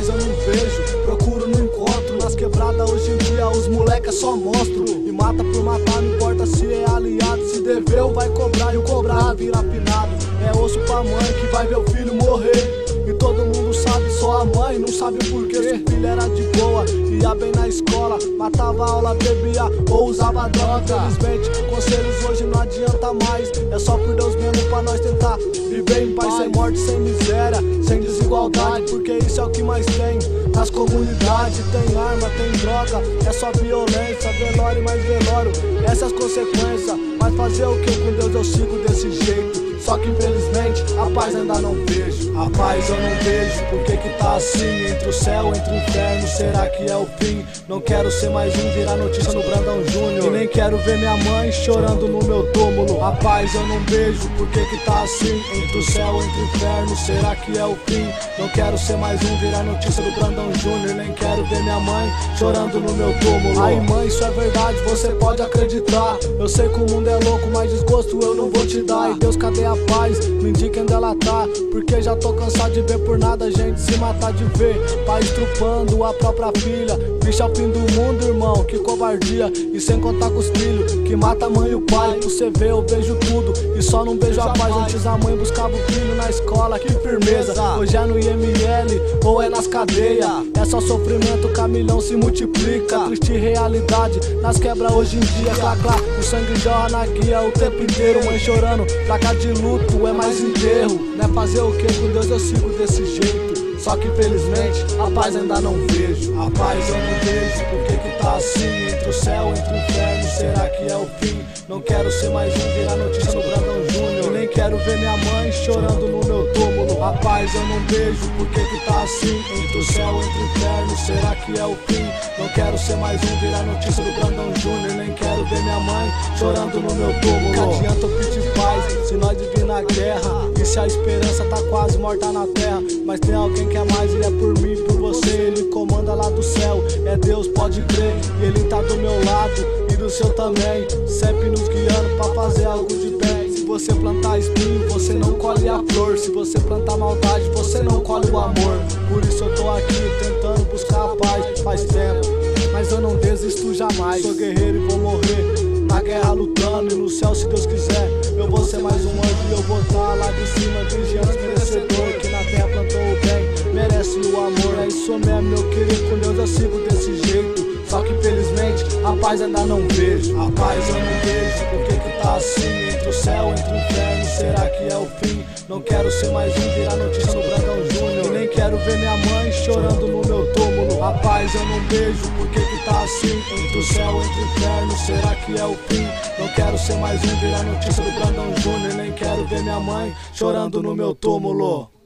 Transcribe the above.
paz eu não vejo, procuro no encontro. Nas quebradas hoje em dia os moleque é só monstro. E mata por matar, não importa se é aliado. Se deveu vai cobrar e o cobrar vira pinado. É osso pra mãe que vai ver o filho morrer. E todo mundo sabe, só a mãe não sabe o porquê. Se o filho era de boa, ia bem na escola, matava a aula, bebia ou usava droga. Infelizmente, conselhos hoje não adianta mais. É só por Deus mesmo pra nós tentar viver em paz, sem morte, sem miséria, sem desigualdade. Porque isso é o que mais tem nas comunidades. Tem arma, tem droga, é só violência. Velório e mais velório, essas consequências. Mas fazer o que com Deus eu sigo desse jeito. Só que infelizmente a paz ainda não vejo. A paz eu não vejo, por que que tá assim? Entre o céu, entre o inferno, será que é o fim? Não quero ser mais um, virar notícia no Brandão Júnior. E nem quero ver minha mãe chorando no meu túmulo. A paz eu não vejo, por que que tá assim? Entre o céu, entre o inferno, será que é o fim? Não quero ser mais um, virar notícia do Brandão Júnior. Nem quero ver minha mãe chorando no meu túmulo. Ai mãe, isso é verdade, você pode acreditar. Eu sei que o mundo é louco, mas desgosto eu não vou te dar. E Deus, cadê a paz? Me indique onde ela tá, porque já tô cansado de ver por nada a gente se matar de ver. Pai estrupando a própria filha, bicho ao fim do mundo, irmão, que covardia. E sem contar com os filhos, que mata a mãe e o pai. Você vê, eu vejo tudo, e só não vejo a paz. Antes a mãe buscava o filho na escola, que firmeza. Hoje é no IML, ou é nas cadeias. É só sofrimento, camilhão se multiplica. Triste realidade, nas quebras hoje em dia. Clá, clá, o sangue jorra na guia o tempo inteiro. Mãe chorando, placa de luto, é mais enterro. Né, fazer o que com Deus eu sigo desse jeito. Só que infelizmente a paz ainda não vejo. A paz eu não vejo, por que que tá assim? Entre o céu, entre o inferno, será que é o fim? Não quero ser mais um, virar notícia no Brandão Júnior. E nem quero ver minha mãe chorando no meu túmulo. A paz eu não vejo, por que que tá assim? Entre o céu, entre o inferno, será que é o fim? Não quero ser mais um, virar notícia do Brandão Júnior. Nem quero ver minha mãe chorando no meu túmulo. Que adianta eu pedir paz, se nós viver na guerra? E se a esperança tá quase morta na terra? Mas tem alguém que é mais e é por mim, por você. Ele comanda lá do céu, é Deus, pode crer. E ele tá do meu lado e do seu também, sempre nos guiando pra fazer algo de bem. Se você plantar espinho, você não colhe a flor. Se você plantar maldade, você não colhe o amor. Por isso eu tô aqui tentando buscar a paz faz tempo, mas eu não desisto jamais. Sou guerreiro e vou morrer na guerra lutando. E no céu, se Deus quiser, eu vou ser mais um anjo. E eu vou estar lá de cima, vigiando os merecedores. Que na terra plantou o bem, merece o amor. É isso mesmo, meu querido, com Deus eu sigo desse jeito. Só que infelizmente a paz ainda não vejo. A paz eu não vejo, por que que tá assim? Entre o céu, entre o inferno, será que é o fim? Não quero ser mais um, virar notícia no Brandão Júnior. E nem quero ver minha mãe chorando no meu túmulo. A paz eu não vejo, por que que tá assim? Entre o céu, entre o inferno, será que é o fim? Não quero ser mais um, virar notícia do Brandão Júnior. Nem quero ver minha mãe chorando no meu túmulo.